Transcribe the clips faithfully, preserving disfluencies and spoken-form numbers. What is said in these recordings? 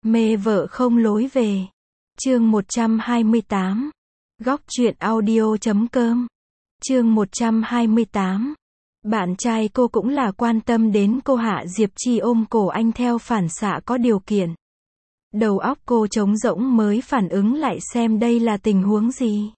Mê vợ không lối về. Chương một trăm hai mươi tám. Góc truyện audio chấm com. Chương một trăm hai mươi tám. Bạn trai cô cũng là quan tâm đến cô. Hạ Diệp Chi ôm cổ anh theo phản xạ có điều kiện. Đầu óc cô trống rỗng mới phản ứng lại xem đây là tình huống gì.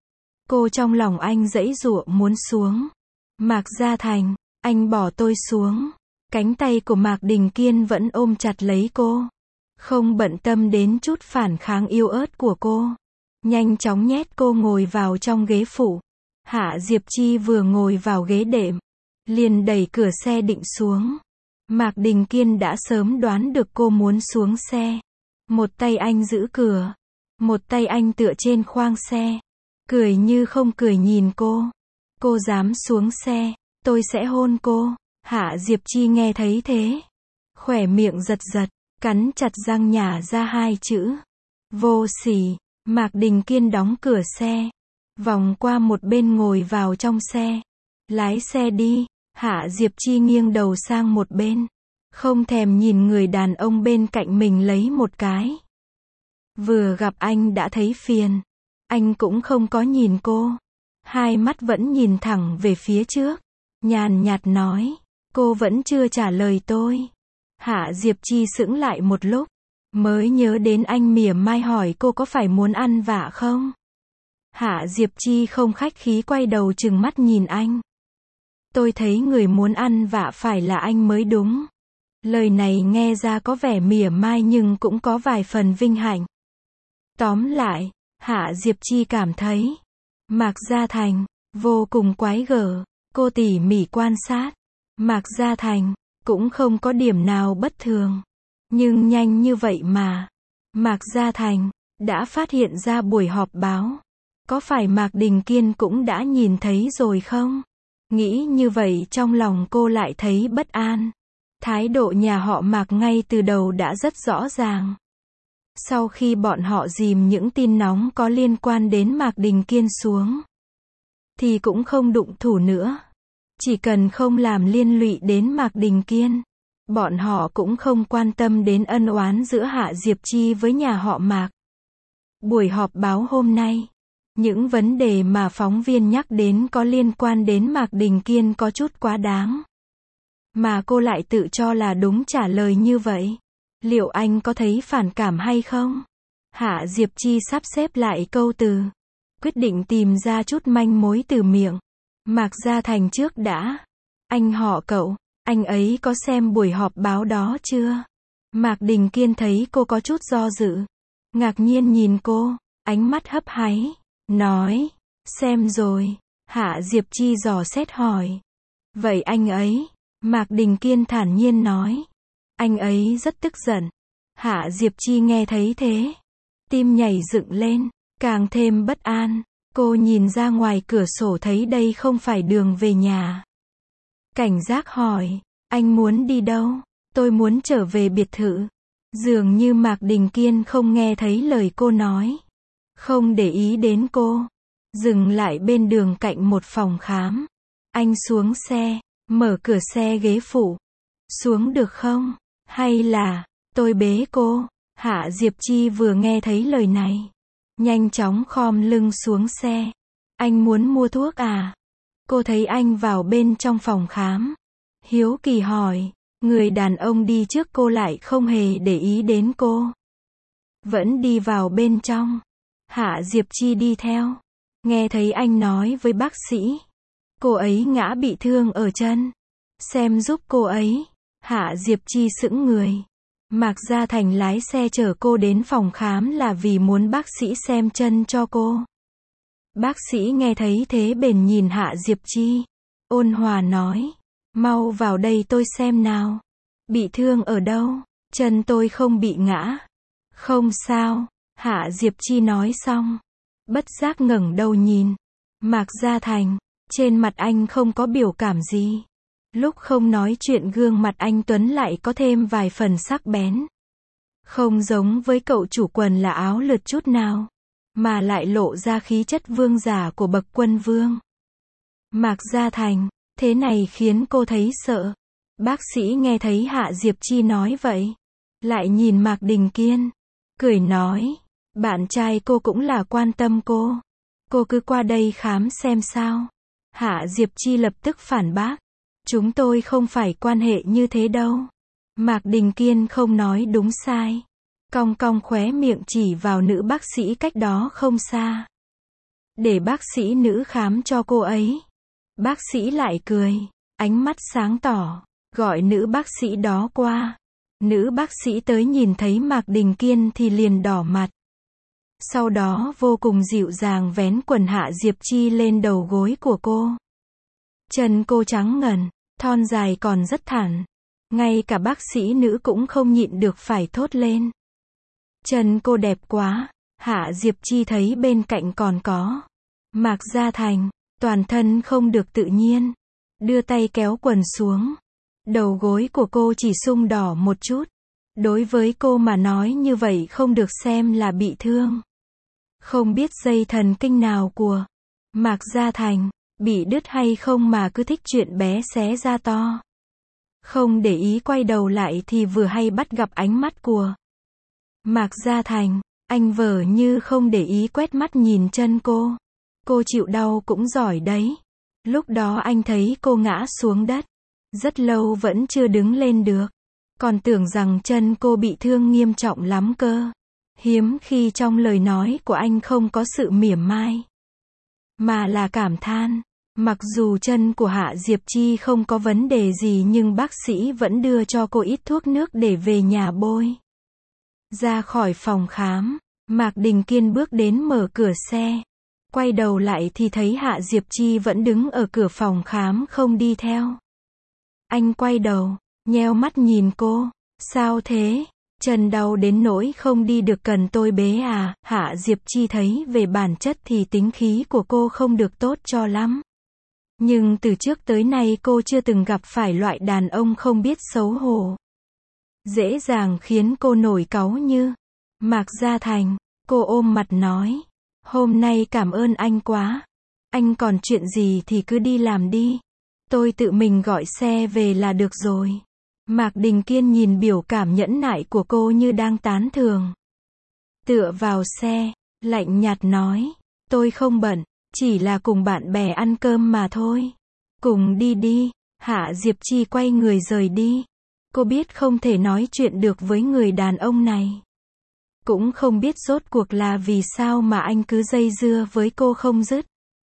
Cô trong lòng anh giãy giụa muốn xuống. Mạc Gia Thành, anh bỏ tôi xuống. Cánh tay của Mạc Đình Kiên vẫn ôm chặt lấy cô. Không bận tâm đến chút phản kháng yếu ớt của cô. Nhanh chóng nhét cô ngồi vào trong ghế phụ. Hạ Diệp Chi vừa ngồi vào ghế đệm, liền đẩy cửa xe định xuống. Mạc Đình Kiên đã sớm đoán được cô muốn xuống xe. Một tay anh giữ cửa, một tay anh tựa trên khoang xe. Cười như không cười nhìn cô. Cô dám xuống xe, tôi sẽ hôn cô. Hạ Diệp Chi nghe thấy thế, khỏe miệng giật giật, cắn chặt răng nhả ra hai chữ. Vô sỉ. Mạc Đình Kiên đóng cửa xe, vòng qua một bên ngồi vào trong xe. Lái xe đi. Hạ Diệp Chi nghiêng đầu sang một bên, không thèm nhìn người đàn ông bên cạnh mình lấy một cái. Vừa gặp anh đã thấy phiền. Anh cũng không có nhìn cô. Hai mắt vẫn nhìn thẳng về phía trước. Nhàn nhạt nói, cô vẫn chưa trả lời tôi. Hạ Diệp Chi sững lại một lúc, mới nhớ đến anh mỉa mai hỏi cô có phải muốn ăn vạ không. Hạ Diệp Chi không khách khí quay đầu trừng mắt nhìn anh. Tôi thấy người muốn ăn vạ phải là anh mới đúng. Lời này nghe ra có vẻ mỉa mai nhưng cũng có vài phần vinh hạnh. Tóm lại, Hạ Diệp Chi cảm thấy Mạc Gia Thành vô cùng quái gở. Cô tỉ mỉ quan sát Mạc Gia Thành, cũng không có điểm nào bất thường. Nhưng nhanh như vậy mà Mạc Gia Thành đã phát hiện ra buổi họp báo. Có phải Mạc Đình Kiên cũng đã nhìn thấy rồi không? Nghĩ như vậy trong lòng cô lại thấy bất an. Thái độ nhà họ Mạc ngay từ đầu đã rất rõ ràng. Sau khi bọn họ dìm những tin nóng có liên quan đến Mạc Đình Kiên xuống, thì cũng không đụng thủ nữa. Chỉ cần không làm liên lụy đến Mạc Đình Kiên, bọn họ cũng không quan tâm đến ân oán giữa Hạ Diệp Chi với nhà họ Mạc. Buổi họp báo hôm nay, những vấn đề mà phóng viên nhắc đến có liên quan đến Mạc Đình Kiên có chút quá đáng. Mà cô lại tự cho là đúng trả lời như vậy. Liệu anh có thấy phản cảm hay không? Hạ Diệp Chi sắp xếp lại câu từ, quyết định tìm ra chút manh mối từ miệng Mạc Gia Thành trước đã. Anh họ cậu, anh ấy có xem buổi họp báo đó chưa? Mạc Đình Kiên thấy cô có chút do dự, ngạc nhiên nhìn cô, ánh mắt hấp háy, nói, xem rồi. Hạ Diệp Chi dò xét hỏi, vậy anh ấy? Mạc Đình Kiên thản nhiên nói, anh ấy rất tức giận. Hạ Diệp Chi nghe thấy thế, tim nhảy dựng lên, càng thêm bất an. Cô nhìn ra ngoài cửa sổ thấy đây không phải đường về nhà. Cảnh giác hỏi, anh muốn đi đâu? Tôi muốn trở về biệt thự. Dường như Mạc Đình Kiên không nghe thấy lời cô nói, không để ý đến cô, dừng lại bên đường cạnh một phòng khám. Anh xuống xe, mở cửa xe ghế phụ. Xuống được không? Hay là tôi bế cô? Hạ Diệp Chi vừa nghe thấy lời này, nhanh chóng khom lưng xuống xe. Anh muốn mua thuốc à? Cô thấy anh vào bên trong phòng khám, hiếu kỳ hỏi. Người đàn ông đi trước cô lại không hề để ý đến cô, vẫn đi vào bên trong. Hạ Diệp Chi đi theo, nghe thấy anh nói với bác sĩ, cô ấy ngã bị thương ở chân, xem giúp cô ấy. Hạ Diệp Chi sững người. Mạc Gia Thành lái xe chở cô đến phòng khám là vì muốn bác sĩ xem chân cho cô. Bác sĩ nghe thấy thế bèn nhìn Hạ Diệp Chi, ôn hòa nói, mau vào đây tôi xem nào. Bị thương ở đâu? Chân tôi không bị ngã. Không sao. Hạ Diệp Chi nói xong, bất giác ngẩng đầu nhìn Mạc Gia Thành. Trên mặt anh không có biểu cảm gì. Lúc không nói chuyện gương mặt anh tuấn lại có thêm vài phần sắc bén. Không giống với cậu chủ quần là áo lượt chút nào, mà lại lộ ra khí chất vương giả của bậc quân vương. Mạc Gia Thành, thế này khiến cô thấy sợ. Bác sĩ nghe thấy Hạ Diệp Chi nói vậy, lại nhìn Mạc Đình Kiên, cười nói, bạn trai cô cũng là quan tâm cô. Cô cứ qua đây khám xem sao. Hạ Diệp Chi lập tức phản bác, chúng tôi không phải quan hệ như thế đâu. Mạc Đình Kiên không nói đúng sai, cong cong khóe miệng chỉ vào nữ bác sĩ cách đó không xa. Để bác sĩ nữ khám cho cô ấy. Bác sĩ lại cười, ánh mắt sáng tỏ, gọi nữ bác sĩ đó qua. Nữ bác sĩ tới nhìn thấy Mạc Đình Kiên thì liền đỏ mặt. Sau đó vô cùng dịu dàng vén quần Hạ Diệp Chi lên đầu gối của cô. Chân cô trắng ngần, thon dài còn rất thẳng. Ngay cả bác sĩ nữ cũng không nhịn được phải thốt lên. Chân cô đẹp quá. Hạ Diệp Chi thấy bên cạnh còn có Mạc Gia Thành, toàn thân không được tự nhiên, đưa tay kéo quần xuống. Đầu gối của cô chỉ sưng đỏ một chút. Đối với cô mà nói như vậy không được xem là bị thương. Không biết dây thần kinh nào của Mạc Gia Thành bị đứt hay không mà cứ thích chuyện bé xé ra to. Không để ý quay đầu lại thì vừa hay bắt gặp ánh mắt của Mạc Gia Thành. Anh vờ như không để ý quét mắt nhìn chân cô. Cô chịu đau cũng giỏi đấy. Lúc đó anh thấy cô ngã xuống đất. Rất lâu vẫn chưa đứng lên được. Còn tưởng rằng chân cô bị thương nghiêm trọng lắm cơ. Hiếm khi trong lời nói của anh không có sự mỉa mai, mà là cảm than. Mặc dù chân của Hạ Diệp Chi không có vấn đề gì nhưng bác sĩ vẫn đưa cho cô ít thuốc nước để về nhà bôi. Ra khỏi phòng khám, Mạc Đình Kiên bước đến mở cửa xe. Quay đầu lại thì thấy Hạ Diệp Chi vẫn đứng ở cửa phòng khám không đi theo. Anh quay đầu, nheo mắt nhìn cô. Sao thế? Chân đau đến nỗi không đi được cần tôi bế à? Hạ Diệp Chi thấy về bản chất thì tính khí của cô không được tốt cho lắm. Nhưng từ trước tới nay cô chưa từng gặp phải loại đàn ông không biết xấu hổ, dễ dàng khiến cô nổi cáu như Mạc Gia Thành. Cô ôm mặt nói, hôm nay cảm ơn anh quá. Anh còn chuyện gì thì cứ đi làm đi. Tôi tự mình gọi xe về là được rồi. Mạc Đình Kiên nhìn biểu cảm nhẫn nại của cô như đang tán thưởng. Tựa vào xe, lạnh nhạt nói, tôi không bận, chỉ là cùng bạn bè ăn cơm mà thôi. Cùng đi đi. Hạ Diệp Chi quay người rời đi. Cô biết không thể nói chuyện được với người đàn ông này. Cũng không biết rốt cuộc là vì sao mà anh cứ dây dưa với cô không dứt.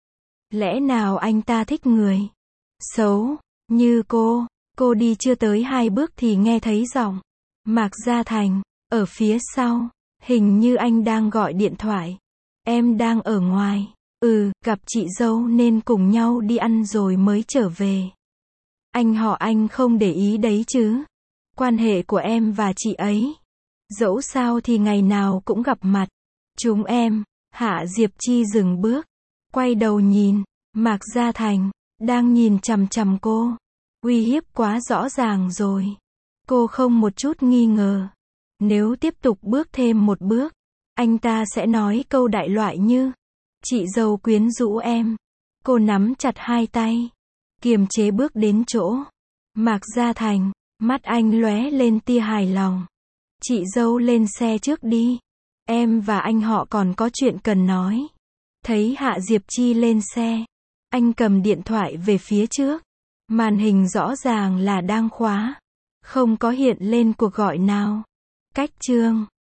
Lẽ nào anh ta thích người xấu như cô? Cô đi chưa tới hai bước thì nghe thấy giọng Mạc Gia Thành ở phía sau. Hình như anh đang gọi điện thoại. Em đang ở ngoài. Ừ, gặp chị dâu nên cùng nhau đi ăn rồi mới trở về. Anh họ anh không để ý đấy chứ. Quan hệ của em và chị ấy, dẫu sao thì ngày nào cũng gặp mặt. Chúng em. Hạ Diệp Chi dừng bước, quay đầu nhìn. Mạc Gia Thành đang nhìn chằm chằm cô. Uy hiếp quá rõ ràng rồi. Cô không một chút nghi ngờ. Nếu tiếp tục bước thêm một bước, anh ta sẽ nói câu đại loại như, chị dâu quyến rũ em. Cô nắm chặt hai tay, kiềm chế bước đến chỗ Mạc Gia Thành. Mắt anh lóe lên tia hài lòng. Chị dâu lên xe trước đi. Em và anh họ còn có chuyện cần nói. Thấy Hạ Diệp Chi lên xe, anh cầm điện thoại về phía trước. Màn hình rõ ràng là đang khóa. Không có hiện lên cuộc gọi nào. Cách chương